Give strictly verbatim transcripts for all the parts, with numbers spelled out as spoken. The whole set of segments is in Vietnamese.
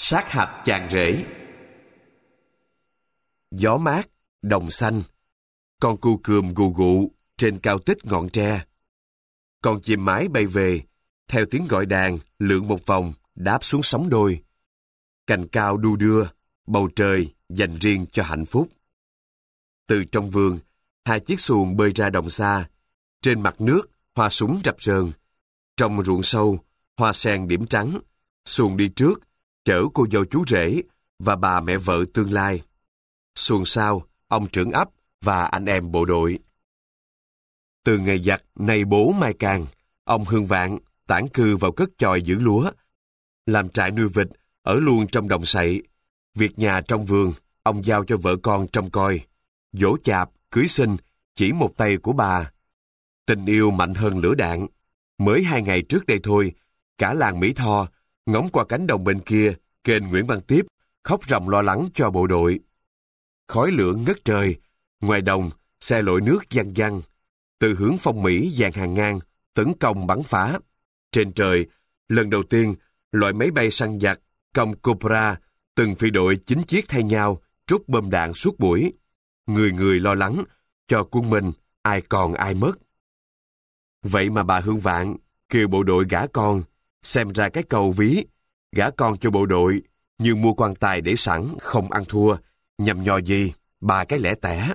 Sát hạch chàng rể. Gió mát, đồng xanh, con cu cườm gù gụ trên cao tích ngọn tre. Con chim mái bay về, theo tiếng gọi đàn lượn một vòng đáp xuống sóng đôi. Cành cao đu đưa, bầu trời dành riêng cho hạnh phúc. Từ trong vườn, hai chiếc xuồng bơi ra đồng xa. Trên mặt nước, hoa súng rập rờn. Trong ruộng sâu, hoa sen điểm trắng. Xuồng đi trước, chở cô dâu chú rể và bà mẹ vợ tương lai. Xuồng sau, ông trưởng ấp và anh em bộ đội. Từ ngày giặt nay bố mai càng, ông Hương Vạn tản cư vào cất chòi giữ lúa, làm trại nuôi vịt ở luôn trong đồng sậy. Việc nhà trong vườn, ông giao cho vợ con trông coi. Dỗ chạp, cưới xin, chỉ một tay của bà. Tình yêu mạnh hơn lửa đạn. Mới hai ngày trước đây thôi, cả làng Mỹ Tho, ngóng qua cánh đồng bên kia, kênh Nguyễn Văn Tiếp, khóc ròng lo lắng cho bộ đội. Khói lửa ngất trời, ngoài đồng, xe lội nước văng văng. Từ hướng phong Mỹ dàn hàng ngang, tấn công bắn phá. Trên trời, lần đầu tiên, loại máy bay săn giặc, công Cobra, từng phi đội chín chiếc thay nhau, trút bom đạn suốt buổi. Người người lo lắng, cho quân mình, ai còn ai mất. Vậy mà bà Hương Vạn kêu bộ đội gả con, xem ra cái câu ví, gả con cho bộ đội, như mua quan tài để sẵn, không ăn thua, nhằm nhò gì, ba cái lẻ tẻ.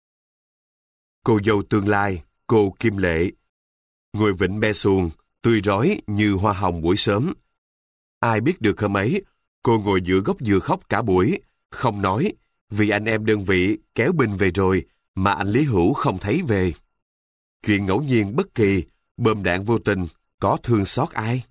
Cô dâu tương lai, cô Kim Lệ, ngồi vịnh be xuồng, tươi rói như hoa hồng buổi sớm. Ai biết được hôm ấy, cô ngồi giữa gốc dừa khóc cả buổi, không nói, vì anh em đơn vị kéo binh về rồi, mà anh Lý Hữu không thấy về. Chuyện ngẫu nhiên bất kỳ, bom đạn vô tình, có thương xót ai?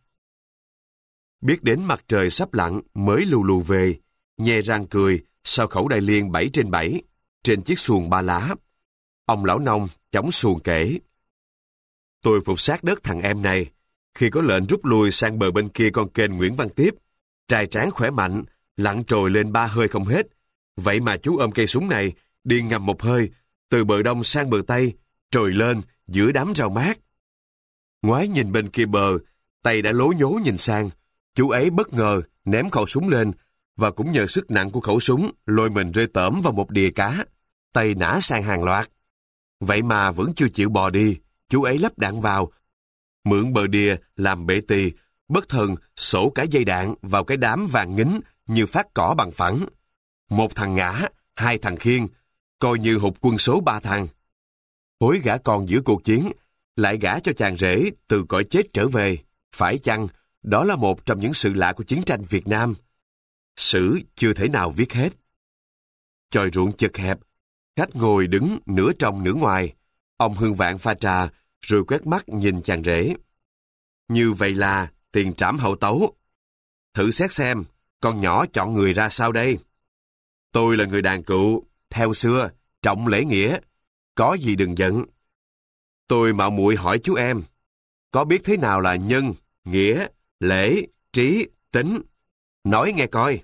Biết đến mặt trời sắp lặn mới lù lù về, nhe răng cười sau khẩu đại liên bảy trên bảy, trên chiếc xuồng ba lá. Ông lão nông chống xuồng kể: Tôi phục sát đất thằng em này, khi có lệnh rút lui sang bờ bên kia con kênh Nguyễn Văn Tiếp, trai tráng khỏe mạnh, lặn trồi lên ba hơi không hết. Vậy mà chú ôm cây súng này, đi ngầm một hơi, từ bờ đông sang bờ tây, trồi lên giữa đám rau mát. Ngoái nhìn bên kia bờ, tay đã lố nhố nhìn sang, chú ấy bất ngờ ném khẩu súng lên, và cũng nhờ sức nặng của khẩu súng lôi mình rơi tởm vào một đìa cá, tay nã sang hàng loạt. Vậy mà vẫn chưa chịu bò đi, chú ấy lắp đạn vào, mượn bờ đìa làm bệ tì, bất thần sổ cả dây đạn vào cái đám vàng ngính như phát cỏ bằng phẳng. Một thằng ngã, hai thằng khiêng, coi như hụt quân số ba thằng. Hối gả con giữa cuộc chiến, lại gả cho chàng rể từ cõi chết trở về. Phải chăng đó là một trong những sự lạ của chiến tranh Việt Nam? Sử chưa thể nào viết hết. Chòi ruộng chật hẹp, khách ngồi đứng nửa trong nửa ngoài. Ông Hương Vạn pha trà, rồi quét mắt nhìn chàng rể. Như vậy là tiền trảm hậu tấu. Thử xét xem, con nhỏ chọn người ra sao đây? Tôi là người đàn cựu, theo xưa, trọng lễ nghĩa. Có gì đừng giận. Tôi mạo muội hỏi chú em, có biết thế nào là nhân, nghĩa, lễ, trí, tính? Nói nghe coi.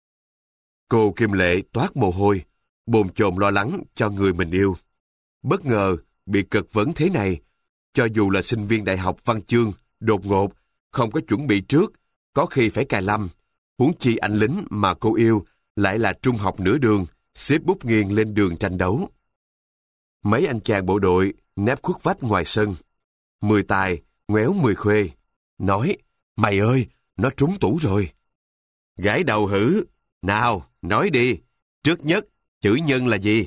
Cô Kim Lệ toát mồ hôi, bồn chồn lo lắng cho người mình yêu. Bất ngờ bị cực vấn thế này, cho dù là sinh viên đại học văn chương, đột ngột, không có chuẩn bị trước, có khi phải cài lâm. Huống chi anh lính mà cô yêu lại là trung học nửa đường, xếp bút nghiêng lên đường tranh đấu. Mấy anh chàng bộ đội nép khuất vách ngoài sân. Mười tài, ngoéo mười khuê. Nói, mày ơi, nó trúng tủ rồi. Gãi đầu hử. Nào, nói đi. Trước nhất, chữ nhân là gì?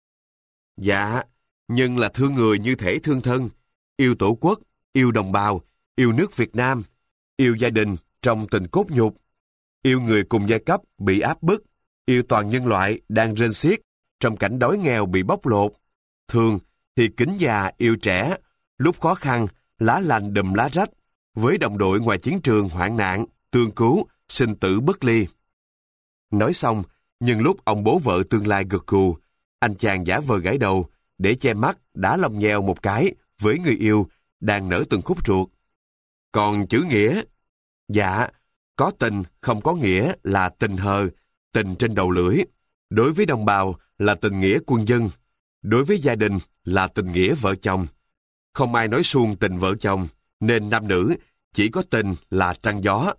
Dạ, nhân là thương người như thể thương thân. Yêu tổ quốc, yêu đồng bào, yêu nước Việt Nam. Yêu gia đình trong tình cốt nhục. Yêu người cùng giai cấp bị áp bức. Yêu toàn nhân loại đang rên xiết trong cảnh đói nghèo bị bóc lột. Thường thì kính già yêu trẻ, lúc khó khăn, lá lành đùm lá rách, với đồng đội ngoài chiến trường hoạn nạn, tương cứu, sinh tử bất ly. Nói xong, nhưng lúc ông bố vợ tương lai gật gù, anh chàng giả vờ gãi đầu, để che mắt đá lông nheo một cái với người yêu đang nở từng khúc ruột. Còn chữ nghĩa? Dạ, có tình không có nghĩa là tình hờ, tình trên đầu lưỡi. Đối với đồng bào là tình nghĩa quân dân. Đối với gia đình là tình nghĩa vợ chồng. Không ai nói suông tình vợ chồng, nên nam nữ chỉ có tình là trăng gió.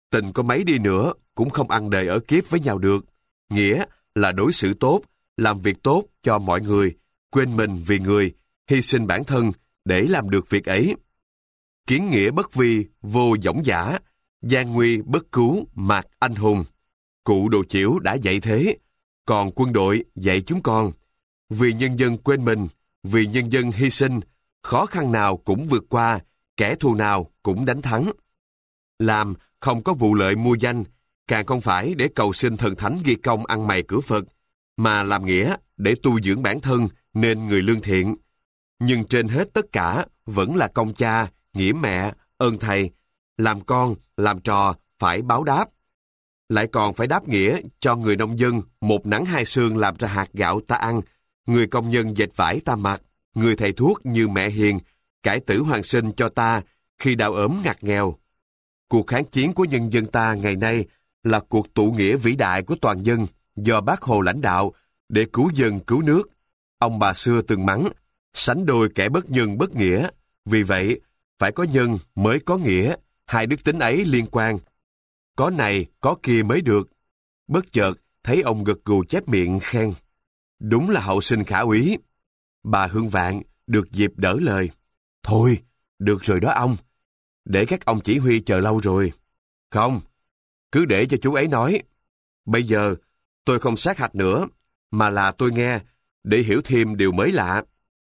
Tình có mấy đi nữa cũng không ăn đời ở kiếp với nhau được. Nghĩa là đối xử tốt, làm việc tốt cho mọi người, quên mình vì người, hy sinh bản thân để làm được việc ấy. Kiến nghĩa bất vi, vô dõng dã, gian nguy bất cứu, mạc anh hùng. Cụ Đồ Chiểu đã dạy thế, còn quân đội dạy chúng con. Vì nhân dân quên mình, vì nhân dân hy sinh, khó khăn nào cũng vượt qua, kẻ thù nào cũng đánh thắng. Làm không có vụ lợi mua danh, càng không phải để cầu xin thần thánh ghi công ăn mày cửa Phật, mà làm nghĩa để tu dưỡng bản thân nên người lương thiện. Nhưng trên hết tất cả vẫn là công cha, nghĩa mẹ, ơn thầy, làm con, làm trò phải báo đáp. Lại còn phải đáp nghĩa cho người nông dân một nắng hai sương làm ra hạt gạo ta ăn, người công nhân dệt vải ta mặc, người thầy thuốc như mẹ hiền, cải tử hoàn sinh cho ta khi đau ốm ngặt nghèo. Cuộc kháng chiến của nhân dân ta ngày nay là cuộc tụ nghĩa vĩ đại của toàn dân do Bác Hồ lãnh đạo để cứu dân cứu nước. Ông bà xưa từng mắng, sánh đôi kẻ bất nhân bất nghĩa. Vì vậy, phải có nhân mới có nghĩa, hai đức tính ấy liên quan. Có này, có kia mới được. Bất chợt, thấy ông gật gù chép miệng khen. Đúng là hậu sinh khả úy. Bà Hương Vạn được dịp đỡ lời. Thôi, được rồi đó ông. Để các ông chỉ huy chờ lâu rồi. Không, cứ để cho chú ấy nói. Bây giờ, tôi không sát hạch nữa, mà là tôi nghe, để hiểu thêm điều mới lạ.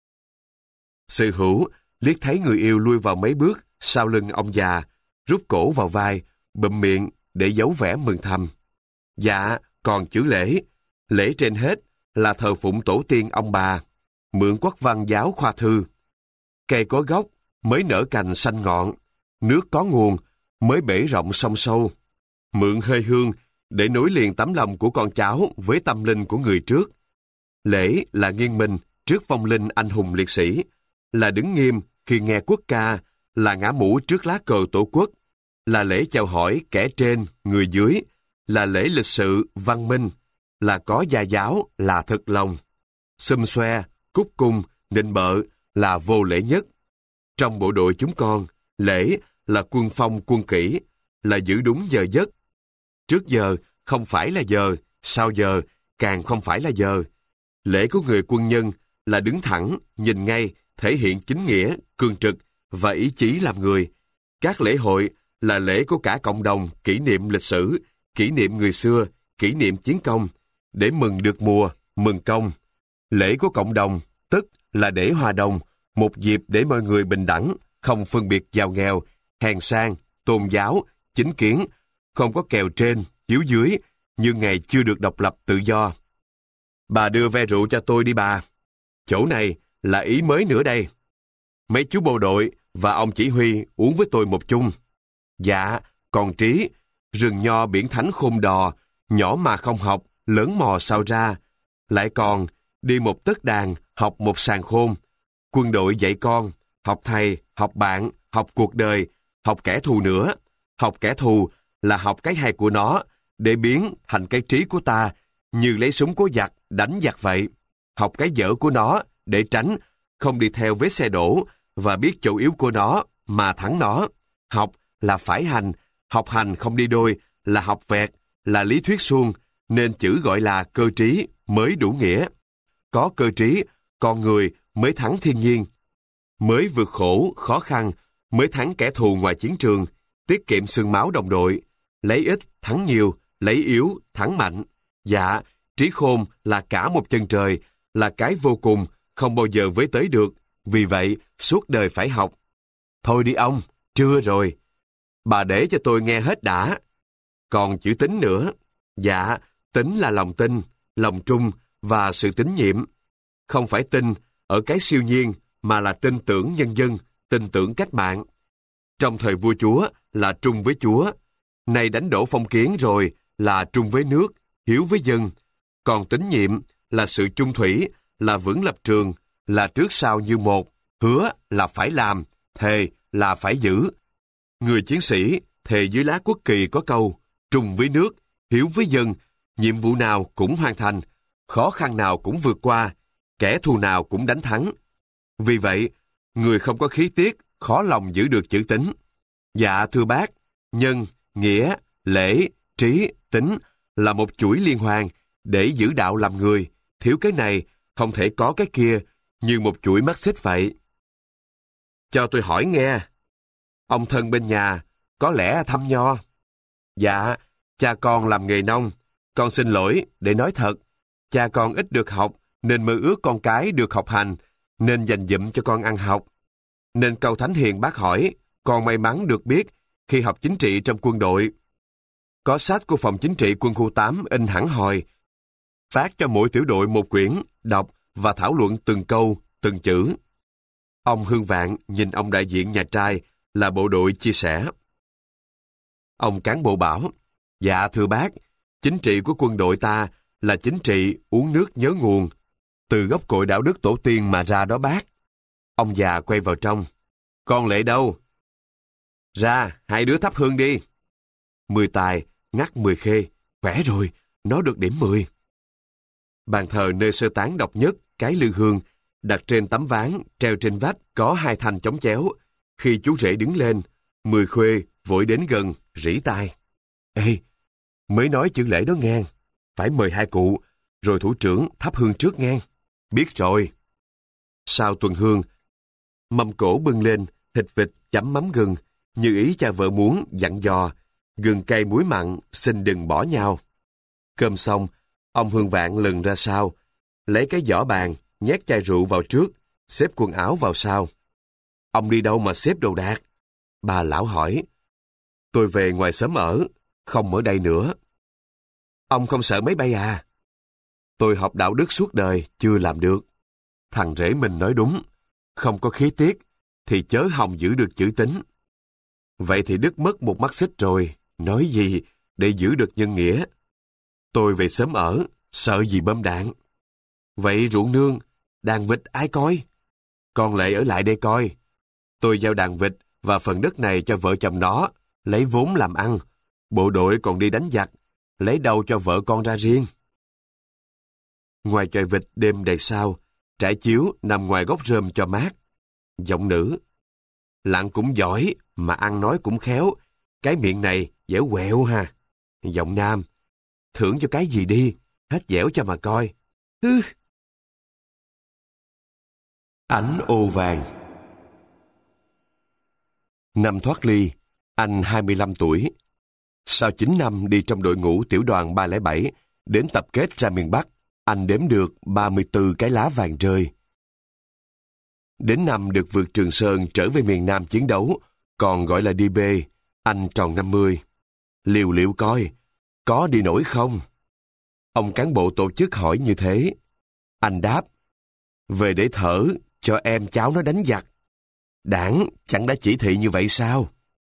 Sư Hữu liếc thấy người yêu lui vào mấy bước sau lưng ông già, rút cổ vào vai, bụm miệng để giấu vẻ mừng thầm. Dạ, còn chữ lễ. Lễ trên hết là thờ phụng tổ tiên ông bà, mượn quốc văn giáo khoa thư. Cây có gốc mới nở cành xanh ngọn, nước có nguồn mới bể rộng sông sâu. Mượn hơi hương để nối liền tấm lòng của con cháu với tâm linh của người trước. Lễ là nghiêng mình trước vong linh anh hùng liệt sĩ, là đứng nghiêm khi nghe quốc ca, là ngã mũ trước lá cờ tổ quốc, là lễ chào hỏi kẻ trên, người dưới, là lễ lịch sự, văn minh, là có gia giáo, là thực lòng. Xum xoe, cúc cung, nịnh bợ là vô lễ nhất. Trong bộ đội chúng con, lễ là quân phong quân kỷ, là giữ đúng giờ giấc. Trước giờ không phải là giờ, sau giờ càng không phải là giờ. Lễ của người quân nhân là đứng thẳng, nhìn ngay, thể hiện chính nghĩa, cương trực và ý chí làm người. Các lễ hội là lễ của cả cộng đồng kỷ niệm lịch sử, kỷ niệm người xưa, kỷ niệm chiến công, để mừng được mùa, mừng công. Lễ của cộng đồng, tức là để hòa đồng, một dịp để mọi người bình đẳng, không phân biệt giàu nghèo, hèn sang, tôn giáo, chính kiến, không có kèo trên, chiếu dưới, như ngày chưa được độc lập tự do. Bà đưa ve rượu cho tôi đi bà. Chỗ này là ý mới nữa đây. Mấy chú bộ đội và ông chỉ huy uống với tôi một chung. Dạ, còn Trí, rừng nho biển thánh khôn đò, nhỏ mà không học, lớn mò sao ra. Lại còn, đi một tấc đàn, học một sàn khôn. Quân đội dạy con, học thầy, học bạn, học cuộc đời, học kẻ thù nữa. Học kẻ thù là học cái hay của nó, để biến thành cái trí của ta, như lấy súng của giặc, đánh giặc vậy. Học cái dở của nó, để tránh, không đi theo vết xe đổ, và biết chỗ yếu của nó, mà thắng nó. Học là phải hành, học hành không đi đôi, là học vẹt, là lý thuyết suông, nên chữ gọi là cơ trí mới đủ nghĩa. Có cơ trí, con người mới thắng thiên nhiên. Mới vượt khổ, khó khăn, mới thắng kẻ thù ngoài chiến trường, tiết kiệm xương máu đồng đội, lấy ít thắng nhiều, lấy yếu thắng mạnh. Dạ, trí khôn là cả một chân trời, là cái vô cùng, không bao giờ với tới được, vì vậy suốt đời phải học. Thôi đi ông, trưa rồi. Bà để cho tôi nghe hết đã. Còn chữ tín nữa. Dạ, tín là lòng tin, lòng trung và sự tín nhiệm. Không phải tin ở cái siêu nhiên, mà là tin tưởng nhân dân, tin tưởng cách mạng. Trong thời vua chúa là trung với chúa. Nay đánh đổ phong kiến rồi là trung với nước, hiếu với dân. Còn tín nhiệm là sự chung thủy, là vững lập trường, là trước sau như một, hứa là phải làm, thề là phải giữ. Người chiến sĩ thề dưới lá quốc kỳ có câu, trung với nước, hiếu với dân, nhiệm vụ nào cũng hoàn thành, khó khăn nào cũng vượt qua, kẻ thù nào cũng đánh thắng. Vì vậy, người không có khí tiết, khó lòng giữ được chữ tín. Dạ thưa bác, nhân, nghĩa, lễ, trí, tính là một chuỗi liên hoàn để giữ đạo làm người. Thiếu cái này, không thể có cái kia, như một chuỗi mắt xích vậy. Cho tôi hỏi nghe, ông thân bên nhà có lẽ thăm nho? Dạ, cha con làm nghề nông. Con xin lỗi để nói thật, cha con ít được học, nên mơ ước con cái được học hành, nên dành dụm cho con ăn học. Nên câu thánh hiền bác hỏi, con may mắn được biết khi học chính trị trong quân đội. Có sách của phòng chính trị quân khu tám in hẳn hòi, phát cho mỗi tiểu đội một quyển, đọc và thảo luận từng câu, từng chữ. Ông Hương Vạn nhìn ông đại diện nhà trai là bộ đội chia sẻ. Ông cán bộ bảo, dạ thưa bác, chính trị của quân đội ta là chính trị uống nước nhớ nguồn, từ gốc cội đạo đức tổ tiên mà ra đó bác. Ông già quay vào trong, con Lệ đâu? Ra, hai đứa thắp hương đi. Mười tài, ngắt mười khê, khỏe rồi, nó được điểm mười. Bàn thờ nơi sơ tán độc nhất, cái lư hương, đặt trên tấm ván, treo trên vách, có hai thanh chống chéo. Khi chú rể đứng lên, Mười Khuê vội đến gần, rỉ tai. Ê, mới nói chữ lễ đó ngang, phải mời hai cụ, rồi thủ trưởng thắp hương trước ngang. Biết rồi. Sau tuần hương, mâm cỗ bưng lên, thịt vịt chấm mắm gừng, như ý cha vợ muốn, dặn dò, gừng cay muối mặn, xin đừng bỏ nhau. Cơm xong, ông Hương Vạn lần ra sau, lấy cái giỏ bàn, nhét chai rượu vào trước, xếp quần áo vào sau. Ông đi đâu mà xếp đồ đạc? Bà lão hỏi. Tôi về ngoài xóm ở, không ở đây nữa. Ông không sợ máy bay à? Tôi học đạo đức suốt đời, chưa làm được. Thằng rể mình nói đúng, không có khí tiết, thì chớ hòng giữ được chữ tín. Vậy thì đứt mất một mắt xích rồi, nói gì để giữ được nhân nghĩa. Tôi về sớm ở, sợ gì bom đạn. Vậy ruộng nương, đàn vịt ai coi? Con Lệ ở lại đây coi. Tôi giao đàn vịt và phần đất này cho vợ chồng nó, lấy vốn làm ăn. Bộ đội còn đi đánh giặc, lấy đâu cho vợ con ra riêng. Ngoài chòi vịt đêm đầy sao, trải chiếu nằm ngoài gốc rơm cho mát. Giọng nữ. Lạng cũng giỏi, mà ăn nói cũng khéo. Cái miệng này dẻo quẹo ha. Giọng nam. Thưởng cho cái gì đi, hết dẻo cho mà coi. Hứ. Ảnh ô vàng. Năm thoát ly, anh hai mươi lăm tuổi. Sau chín năm đi trong đội ngũ tiểu đoàn ba không bảy, đến tập kết ra miền Bắc, anh đếm được ba mươi tư cái lá vàng rơi. Đến năm được vượt Trường Sơn trở về miền Nam chiến đấu, còn gọi là đi bê, anh tròn năm mươi. Liều liệu coi, có đi nổi không? Ông cán bộ tổ chức hỏi như thế. Anh đáp, về để thở, cho em cháu nó đánh giặc. Đảng chẳng đã chỉ thị như vậy sao?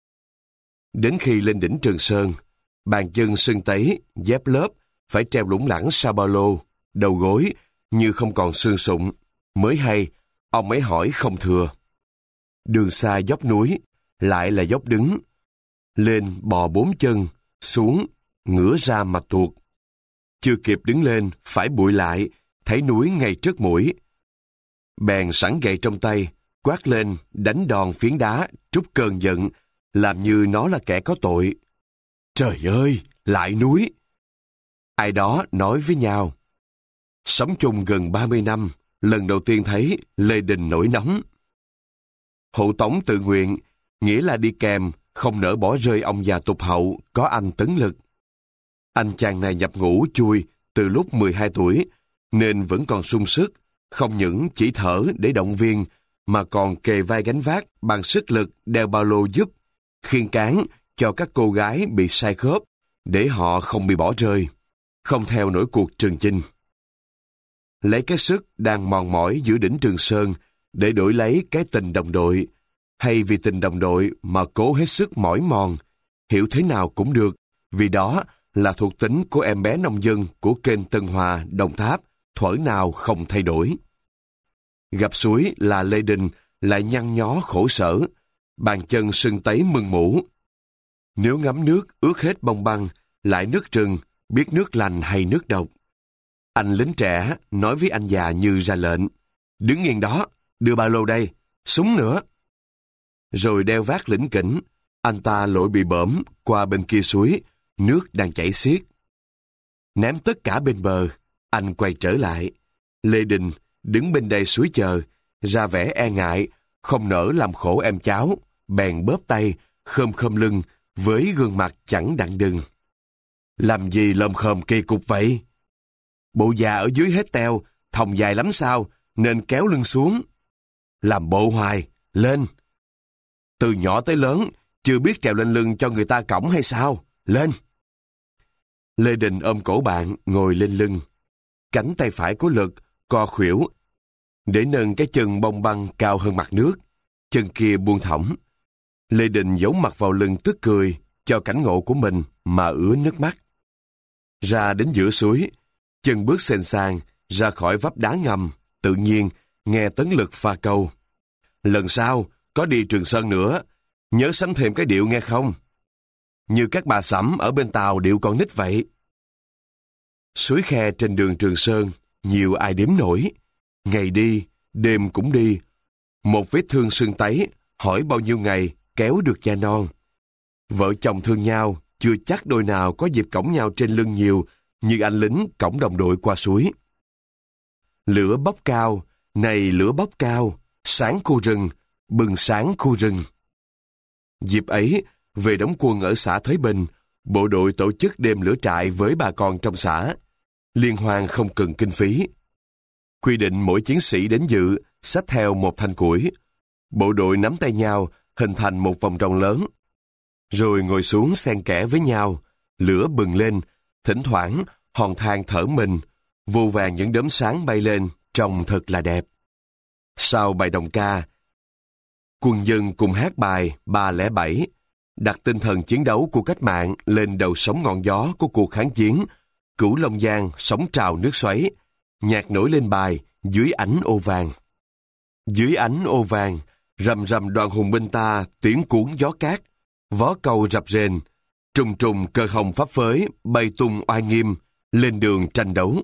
Đến khi lên đỉnh Trường Sơn, bàn chân sưng tấy, dép lớp, phải treo lủng lẳng sau ba lô, đầu gối như không còn xương sụn. Mới hay, ông ấy hỏi không thừa. Đường xa dốc núi, lại là dốc đứng. Lên bò bốn chân, xuống, ngửa ra mà tuột. Chưa kịp đứng lên, phải bụi lại, thấy núi ngay trước mũi. Bèn sẵn gậy trong tay, quát lên, đánh đòn phiến đá, trút cơn giận, làm như nó là kẻ có tội. Trời ơi, lại núi! Ai đó nói với nhau. Sống chung gần ba mươi năm, lần đầu tiên thấy lê đình nổi nóng. Hộ tống tự nguyện, nghĩa là đi kèm, không nỡ bỏ rơi ông già tục hậu, có anh Tấn Lực. Anh chàng này nhập ngũ chui từ lúc mười hai tuổi, nên vẫn còn sung sức, không những chỉ thở để động viên, mà còn kề vai gánh vác bằng sức lực đeo ba lô giúp, khiêng cáng cho các cô gái bị sai khớp, để họ không bị bỏ rơi, không theo nổi cuộc trường chinh. Lấy cái sức đang mòn mỏi giữa đỉnh Trường Sơn để đổi lấy cái tình đồng đội, hay vì tình đồng đội mà cố hết sức mỏi mòn, hiểu thế nào cũng được, vì đó là thuộc tính của em bé nông dân của kênh Tân Hòa, Đồng Tháp, thuở nào không thay đổi. Gặp suối là Lê Đình lại nhăn nhó khổ sở, bàn chân sưng tấy mưng mủ. Nếu ngắm nước ướt hết bông băng, lại nước rừng, biết nước lành hay nước độc. Anh lính trẻ nói với anh già như ra lệnh. Đứng yên đó, đưa ba lô đây, súng nữa. Rồi đeo vác lỉnh kỉnh, anh ta lội bị bõm qua bên kia suối, nước đang chảy xiết. Ném tất cả bên bờ, anh quay trở lại. Lê Đình đứng bên đây suối chờ, ra vẻ e ngại, không nỡ làm khổ em cháu, bèn bóp tay, khom khom lưng, với gương mặt chẳng đặng đừng. Làm gì lồm khồm kỳ cục vậy? Bộ già ở dưới hết teo, thòng dài lắm sao, nên kéo lưng xuống. Làm bộ hoài, lên. Từ nhỏ tới lớn, chưa biết trèo lên lưng cho người ta cõng hay sao? Lên. Lê Đình ôm cổ bạn, ngồi lên lưng. Cánh tay phải có lực, co khuỷu, để nâng cái chân bông băng cao hơn mặt nước. Chân kia buông thõng. Lê Đình giấu mặt vào lưng tức cười, cho cảnh ngộ của mình mà ứa nước mắt. Ra đến giữa suối, chân bước xên sang, ra khỏi vách đá ngầm, tự nhiên nghe Tấn Lực pha câu. Lần sau, có đi Trường Sơn nữa, nhớ sắm thêm cái điệu nghe không? Như các bà sẩm ở bên Tàu điệu con nít vậy. Suối khe trên đường Trường Sơn, nhiều ai đếm nổi. Ngày đi, đêm cũng đi. Một vết thương sưng tấy, hỏi bao nhiêu ngày kéo được da non. Vợ chồng thương nhau, chưa chắc đôi nào có dịp cõng nhau trên lưng nhiều như anh lính cõng đồng đội qua suối. Lửa bốc cao, này lửa bốc cao, sáng khu rừng, bừng sáng khu rừng. Dịp ấy, về đóng quân ở xã Thới Bình, bộ đội tổ chức đêm lửa trại với bà con trong xã. Liên hoan không cần kinh phí. Quy định mỗi chiến sĩ đến dự, xách theo một thanh củi. Bộ đội nắm tay nhau, hình thành một vòng tròn lớn. Rồi ngồi xuống xen kẽ với nhau, lửa bừng lên, thỉnh thoảng hòn than thở mình, vô vàn những đốm sáng bay lên, trông thật là đẹp. Sau bài đồng ca, quân dân cùng hát bài ba không bảy, đặt tinh thần chiến đấu của cách mạng lên đầu sóng ngọn gió của cuộc kháng chiến, Cửu Long Giang sóng trào nước xoáy, nhạc nổi lên bài dưới ánh ô vàng. Dưới ánh ô vàng, rầm rầm đoàn hùng binh ta tiếng cuốn gió cát, vó câu rập rền, trùng trùng cờ hồng phấp phới bay tung oai nghiêm, lên đường tranh đấu.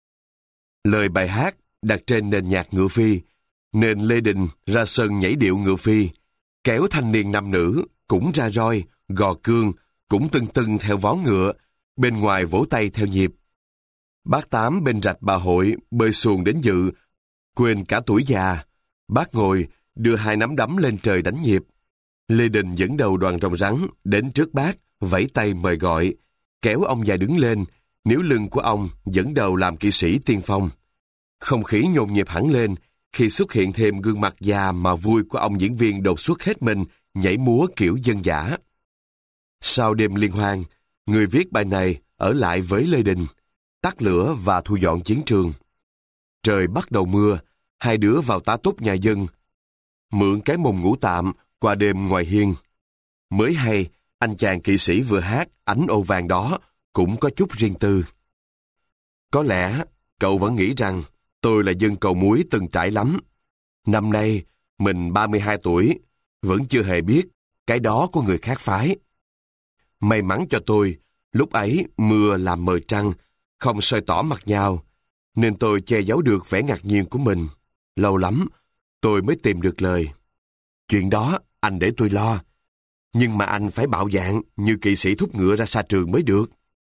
Lời bài hát đặt trên nền nhạc ngựa phi, nên Lê Đình ra sân nhảy điệu ngựa phi, kéo thanh niên nam nữ cũng ra roi, gò cương, cũng tưng tưng theo vó ngựa, bên ngoài vỗ tay theo nhịp. Bác Tám bên rạch Bà Hội bơi xuồng đến dự, quên cả tuổi già. Bác ngồi, đưa hai nắm đấm lên trời đánh nhịp. Lê Đình dẫn đầu đoàn rồng rắn đến trước bác, vẫy tay mời gọi, kéo ông già đứng lên, níu lưng của ông dẫn đầu làm kỵ sĩ tiên phong. Không khí nhộn nhịp hẳn lên khi xuất hiện thêm gương mặt già mà vui của ông diễn viên đột xuất hết mình, nhảy múa kiểu dân dã. Sau đêm liên hoan, người viết bài này ở lại với Lê Đình, tắt lửa và thu dọn chiến trường. Trời bắt đầu mưa, hai đứa vào tá túc nhà dân, mượn cái mùng ngủ tạm qua đêm ngoài hiên. Mới hay, anh chàng kỵ sĩ vừa hát ánh ô vàng đó cũng có chút riêng tư. Có lẽ cậu vẫn nghĩ rằng tôi là dân Cầu Muối từng trải lắm. Năm nay, mình ba mươi hai tuổi, vẫn chưa hề biết cái đó của người khác phái. May mắn cho tôi, lúc ấy mưa làm mờ trăng, không soi tỏ mặt nhau, nên tôi che giấu được vẻ ngạc nhiên của mình. Lâu lắm, tôi mới tìm được lời. Chuyện đó anh để tôi lo, nhưng mà anh phải bạo dạn như kỵ sĩ thúc ngựa ra xa trường mới được.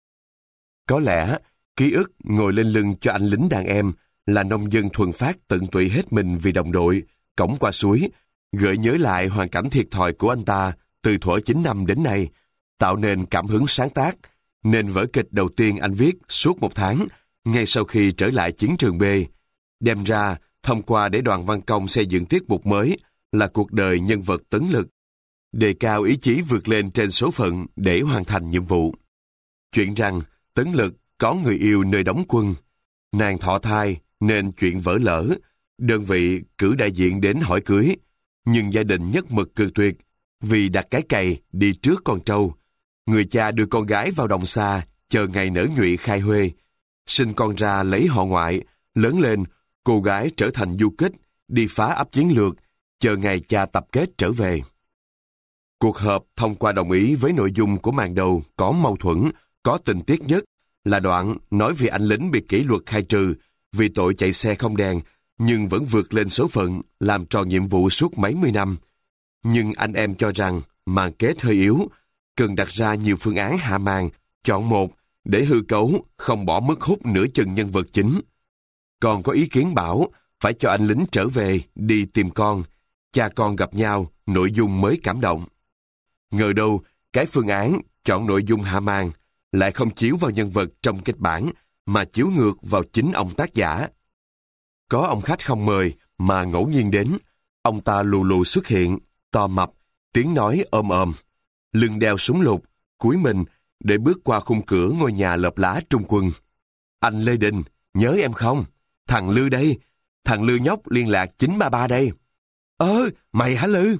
Có lẽ, ký ức ngồi lên lưng cho anh lính đàn em là nông dân thuần phát tận tụy hết mình vì đồng đội, cõng qua suối, gợi nhớ lại hoàn cảnh thiệt thòi của anh ta từ thuở chín năm đến nay, tạo nên cảm hứng sáng tác, nên vở kịch đầu tiên anh viết suốt một tháng, ngay sau khi trở lại chiến trường B, đem ra thông qua để đoàn văn công xây dựng tiết mục mới là cuộc đời nhân vật Tấn Lực, đề cao ý chí vượt lên trên số phận để hoàn thành nhiệm vụ. Chuyện rằng Tấn Lực có người yêu nơi đóng quân, nàng thọ thai nên chuyện vỡ lỡ, đơn vị cử đại diện đến hỏi cưới, nhưng gia đình nhất mực cự tuyệt vì đặt cái cày đi trước con trâu. Người cha đưa con gái vào đồng xa, chờ ngày nở nhụy khai huê. Sinh con ra lấy họ ngoại, lớn lên, cô gái trở thành du kích, đi phá ấp chiến lược, chờ ngày cha tập kết trở về. Cuộc họp thông qua đồng ý với nội dung của màn đầu có mâu thuẫn, có tình tiết nhất là đoạn nói về anh lính bị kỷ luật khai trừ vì tội chạy xe không đèn, nhưng vẫn vượt lên số phận, làm tròn nhiệm vụ suốt mấy mươi năm. Nhưng anh em cho rằng màn kết hơi yếu, cần đặt ra nhiều phương án hạ màn chọn một để hư cấu, không bỏ mất hút nửa chừng nhân vật chính. Còn có ý kiến bảo phải cho anh lính trở về đi tìm con, cha con gặp nhau, nội dung mới cảm động. Ngờ đâu, cái phương án chọn nội dung hạ màn lại không chiếu vào nhân vật trong kịch bản, mà chiếu ngược vào chính ông tác giả. Có ông khách không mời mà ngẫu nhiên đến, ông ta lù lù xuất hiện, to mập, tiếng nói ôm ôm, lưng đeo súng lục, cúi mình để bước qua khung cửa ngôi nhà lợp lá trung quân. Anh Lê Đình, nhớ em không? Thằng Lư đây, thằng Lư nhóc liên lạc chín ba ba đây. Ơ, mày hả Lư?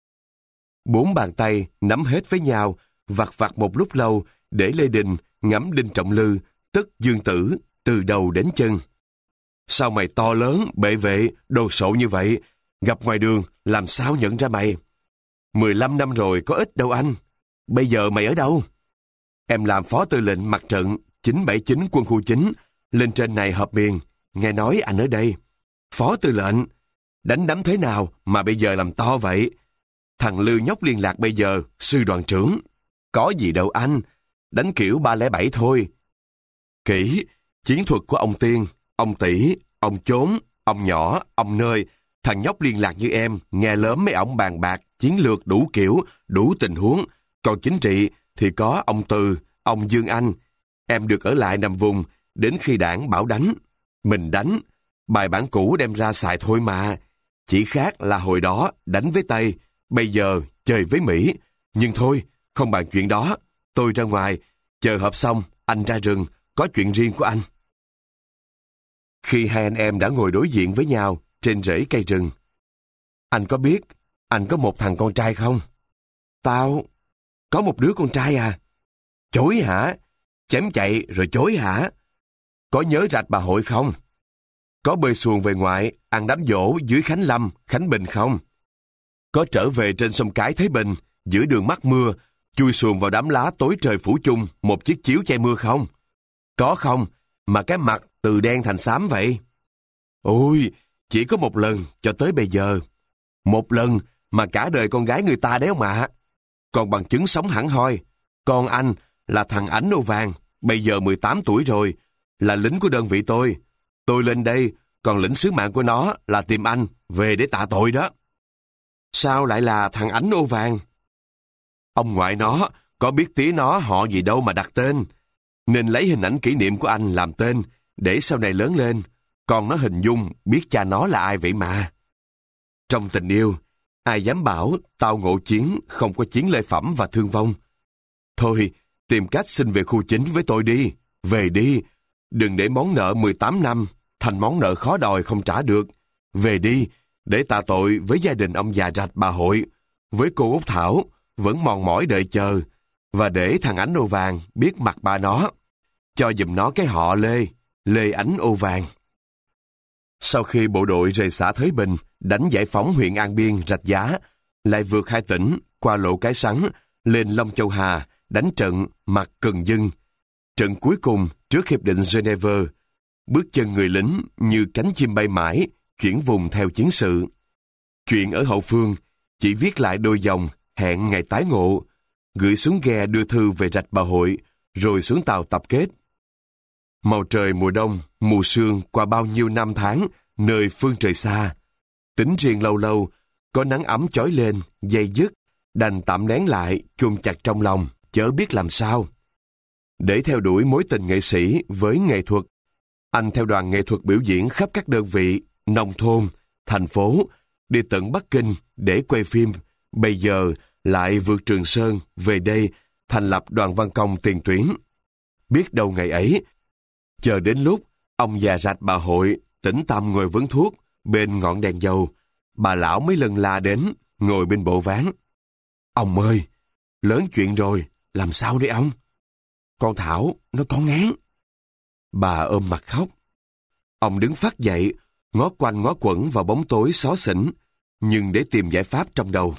Bốn bàn tay nắm hết với nhau, vặt vặt một lúc lâu để Lê Đình ngắm Đinh Trọng Lư, tức Dương Tử, từ đầu đến chân. Sao mày to lớn, bệ vệ, đồ sộ như vậy? Gặp ngoài đường, làm sao nhận ra mày? mười lăm năm rồi có ít đâu anh. Bây giờ mày ở đâu? Em làm phó tư lệnh mặt trận chín bảy chín quân khu chín, lên trên này họp miền. Nghe nói anh ở đây. Phó tư lệnh? Đánh đấm thế nào mà bây giờ làm to vậy? Thằng Lư nhóc liên lạc bây giờ, sư đoàn trưởng. Có gì đâu anh, đánh kiểu ba không bảy thôi. Kỹ, chiến thuật của ông Tiên, ông Tỷ, ông Chốn, ông Nhỏ, ông Nơi, thằng nhóc liên lạc như em, nghe lớn mấy ổng bàn bạc, chiến lược đủ kiểu, đủ tình huống. Còn chính trị thì có ông Từ, ông Dương Anh. Em được ở lại nằm vùng, đến khi đảng bảo đánh. Mình đánh, bài bản cũ đem ra xài thôi mà. Chỉ khác là hồi đó đánh với Tây, bây giờ chơi với Mỹ. Nhưng thôi, không bàn chuyện đó. Tôi ra ngoài, chờ họp xong, anh ra rừng, có chuyện riêng của anh. Khi hai anh em đã ngồi đối diện với nhau trên rễ cây rừng. Anh có biết, anh có một thằng con trai không? Tao, có một đứa con trai à? Chối hả? Chém chạy rồi chối hả? Có nhớ rạch Bà Hội không? Có bơi xuồng về ngoại, ăn đám giỗ dưới Khánh Lâm, Khánh Bình không? Có trở về trên sông Cái Thế Bình, giữa đường mắc mưa, chui xuồng vào đám lá tối trời phủ chung một chiếc chiếu che mưa không? Có không? Mà cái mặt từ đen thành xám vậy? Ôi, chỉ có một lần cho tới bây giờ. Một lần mà cả đời con gái người ta đéo mà. Còn bằng chứng sống hẳn hoi, con anh là thằng Ánh Ô Vàng, bây giờ mười tám tuổi rồi, là lính của đơn vị tôi. Tôi lên đây, còn lĩnh sứ mạng của nó là tìm anh về để tạ tội đó. Sao lại là thằng Ánh Ô Vàng? Ông ngoại nó có biết tía nó họ gì đâu mà đặt tên, nên lấy hình ảnh kỷ niệm của anh làm tên, để sau này lớn lên, còn nó hình dung biết cha nó là ai vậy mà. Trong tình yêu, ai dám bảo tao ngộ chiến không có chiến lợi phẩm và thương vong. Thôi, tìm cách xin về khu chính với tôi đi, về đi. Đừng để món nợ mười tám năm thành món nợ khó đòi không trả được. Về đi, để tạ tội với gia đình ông già rạch Bà Hội, với cô Út Thảo, vẫn mòn mỏi đợi chờ, và để thằng Ánh Ô Vàng biết mặt bà nó. Cho giùm nó cái họ Lê, Lê Ánh Ô Vàng. Sau khi bộ đội rời xã Thới Bình, đánh giải phóng huyện An Biên, Rạch Giá, lại vượt hai tỉnh, qua lộ Cái Sắn, lên Long Châu Hà, đánh trận mặt Cần Dưng. Trận cuối cùng trước Hiệp định Geneva, bước chân người lính như cánh chim bay mãi, chuyển vùng theo chiến sự. Chuyện ở hậu phương, chỉ viết lại đôi dòng, hẹn ngày tái ngộ, gửi xuống ghe đưa thư về Rạch Bà Hội, rồi xuống tàu tập kết. Màu trời mùa đông, mù sương qua bao nhiêu năm tháng, nơi phương trời xa. Tính riêng lâu lâu, có nắng ấm chói lên, dây dứt, đành tạm nén lại, chôn chặt trong lòng, chớ biết làm sao. Để theo đuổi mối tình nghệ sĩ với nghệ thuật, anh theo đoàn nghệ thuật biểu diễn khắp các đơn vị, nông thôn, thành phố, đi tận Bắc Kinh để quay phim. Bây giờ lại vượt Trường Sơn về đây thành lập đoàn văn công tiền tuyến. Biết đâu ngày ấy, chờ đến lúc ông già rạch Bà Hội tĩnh tâm ngồi vấn thuốc bên ngọn đèn dầu, bà lão mấy lần la đến ngồi bên bộ ván. Ông ơi, lớn chuyện rồi, làm sao đây ông? Con Thảo, nó có ngán. Bà ôm mặt khóc. Ông đứng phắt dậy, ngó quanh ngó quẩn vào bóng tối xó xỉnh, nhưng để tìm giải pháp trong đầu.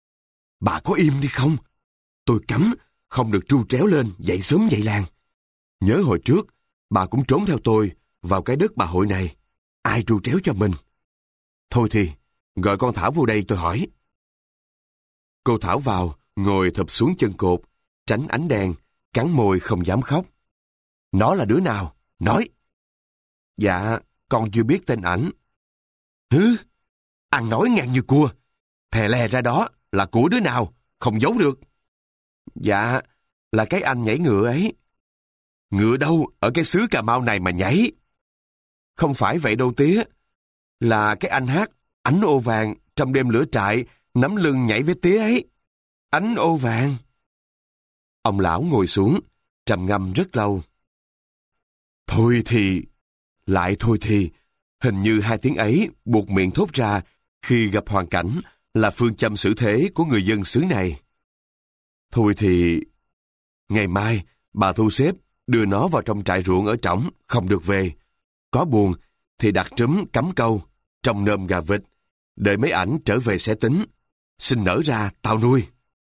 Bà có im đi không? Tôi cấm, không được tru tréo lên, dậy sớm dậy làng. Nhớ hồi trước, bà cũng trốn theo tôi vào cái đất Bà Hội này. Ai tru tréo cho mình? Thôi thì, gọi con Thảo vô đây tôi hỏi. Cô Thảo vào, ngồi thụp xuống chân cột, tránh ánh đèn, cắn môi không dám khóc. Nó là đứa nào? Nói. Dạ, con chưa biết tên ảnh. Hứ, ăn nói ngang như cua. Thè lè ra đó là của đứa nào, không giấu được. Dạ, là cái anh nhảy ngựa ấy. Ngựa đâu, ở cái xứ Cà Mau này mà nhảy. Không phải vậy đâu tía. Là cái anh hát Ánh Ô Vàng trong đêm lửa trại, nắm lưng nhảy với tía ấy. Ánh Ô Vàng. Ông lão ngồi xuống, trầm ngâm rất lâu. Thôi thì, lại thôi thì, hình như hai tiếng ấy buộc miệng thốt ra khi gặp hoàn cảnh là phương châm xử thế của người dân xứ này. Thôi thì, ngày mai bà thu xếp đưa nó vào trong trại ruộng ở trỏng, không được về. Có buồn thì đặt trúm cắm câu, trồng nơm gà vịt, đợi mấy ảnh trở về sẽ tính. Xin nở ra tao nuôi.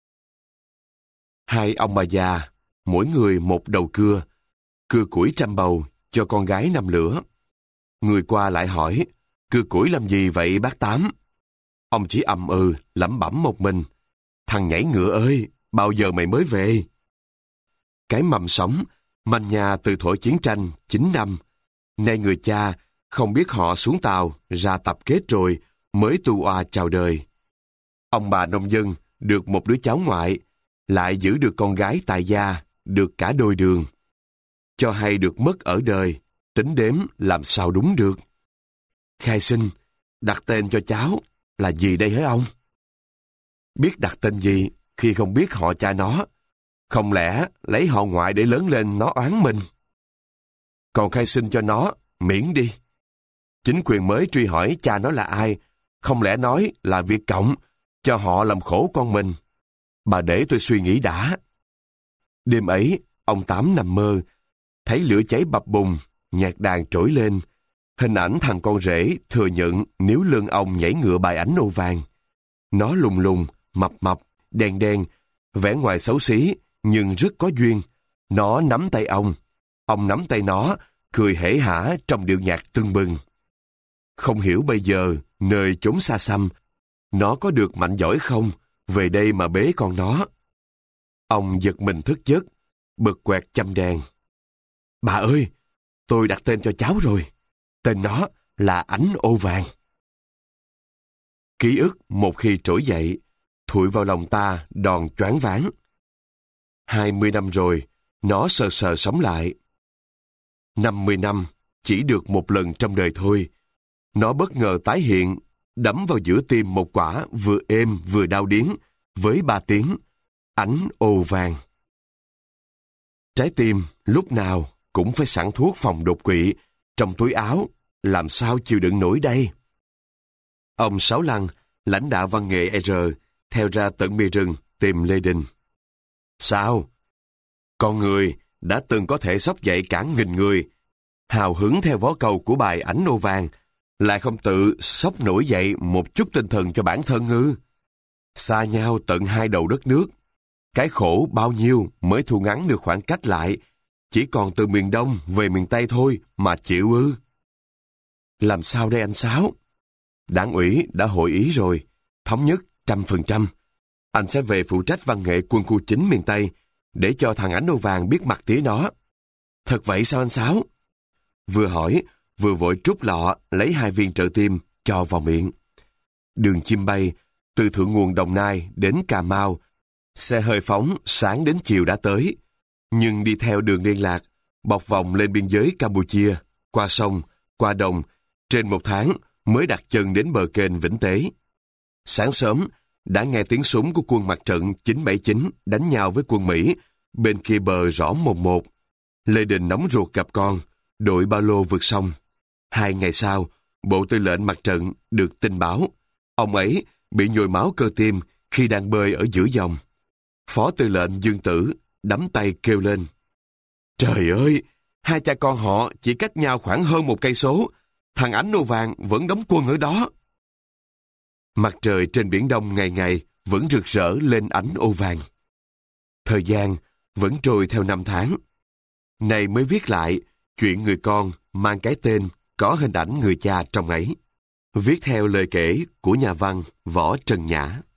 Hai ông bà già, mỗi người một đầu cưa, cưa củi trăm bầu cho con gái nằm lửa. Người qua lại hỏi, cưa củi làm gì vậy bác Tám? Ông chỉ ậm ừ, lẩm bẩm một mình. Thằng nhảy ngựa ơi, bao giờ mày mới về? Cái mầm sống, manh nhà từ thuở chiến tranh chín năm. Nay người cha không biết họ xuống tàu ra tập kết rồi mới tu oa chào đời. Ông bà nông dân được một đứa cháu ngoại, lại giữ được con gái tại gia, được cả đôi đường. Cho hay được mất ở đời, tính đếm làm sao đúng được. Khai sinh, đặt tên cho cháu là gì đây hả ông? Biết đặt tên gì khi không biết họ cha nó? Không lẽ lấy họ ngoại để lớn lên nó oán mình? Còn khai sinh cho nó, miễn đi. Chính quyền mới truy hỏi cha nó là ai, không lẽ nói là Việt Cộng, cho họ làm khổ con mình. Bà để tôi suy nghĩ đã. Đêm ấy, ông Tám nằm mơ, thấy lửa cháy bập bùng, nhạc đàn trỗi lên. Hình ảnh thằng con rể thừa nhận níu lưng ông nhảy ngựa bài Ánh Ô Vàng. Nó lùng lùng, mập mập, đen đen, vẻ ngoài xấu xí, nhưng rất có duyên. Nó nắm tay ông, ông nắm tay nó, cười hể hả trong điệu nhạc tưng bừng. Không hiểu bây giờ, nơi chốn xa xăm, nó có được mạnh giỏi không, về đây mà bế con nó. Ông giật mình thức giấc, bật quẹt châm đèn. Bà ơi, tôi đặt tên cho cháu rồi. Tên nó là Ánh Ô Vàng. Ký ức một khi trỗi dậy, thụi vào lòng ta đòn choáng váng. Hai mươi năm rồi, nó sờ sờ sống lại. Năm mươi năm, chỉ được một lần trong đời thôi. Nó bất ngờ tái hiện, đấm vào giữa tim một quả vừa êm vừa đau điếng, với ba tiếng, Ánh Ô Vàng. Trái tim lúc nào cũng phải sẵn thuốc phòng đột quỵ trong túi áo, làm sao chịu đựng nổi đây? Ông Sáu Lăng, lãnh đạo văn nghệ R, theo ra tận bìa rừng tìm Lê Đình. Sao? Con người đã từng có thể xốc dậy cả nghìn người, hào hứng theo vó cầu của bài Ánh Ô Vàng, lại không tự xốc nổi dậy một chút tinh thần cho bản thân ư? Xa nhau tận hai đầu đất nước, cái khổ bao nhiêu mới thu ngắn được khoảng cách lại, chỉ còn từ miền Đông về miền Tây thôi mà chịu ư? Làm sao đây anh Sáu? Đảng ủy đã hội ý rồi, thống nhất trăm phần trăm. Anh sẽ về phụ trách văn nghệ quân khu chín miền Tây, để cho thằng Ánh Ô Vàng biết mặt tía nó. Thật vậy sao anh Sáu? Vừa hỏi, vừa vội trút lọ lấy hai viên trợ tim cho vào miệng. Đường chim bay, từ thượng nguồn Đồng Nai đến Cà Mau, xe hơi phóng sáng đến chiều đã tới, nhưng đi theo đường liên lạc, bọc vòng lên biên giới Campuchia, qua sông, qua đồng, trên một tháng mới đặt chân đến bờ kênh Vĩnh Tế. Sáng sớm, đã nghe tiếng súng của quân mặt trận chín bảy chín đánh nhau với quân Mỹ, bên kia bờ rõ mồn một. Lê Đình nóng ruột gặp con, đội ba lô vượt sông. Hai ngày sau, Bộ Tư lệnh mặt trận được tin báo, ông ấy bị nhồi máu cơ tim khi đang bơi ở giữa dòng. Phó Tư lệnh Dương Tử đắm tay kêu lên. Trời ơi, hai cha con họ chỉ cách nhau khoảng hơn một cây số, thằng Ánh Ô Vàng vẫn đóng quân ở đó. Mặt trời trên Biển Đông ngày ngày vẫn rực rỡ lên Ánh Ô Vàng. Thời gian vẫn trôi theo năm tháng. Này mới viết lại chuyện người con mang cái tên có hình ảnh người cha trong ấy. Viết theo lời kể của nhà văn Võ Trần Nhã.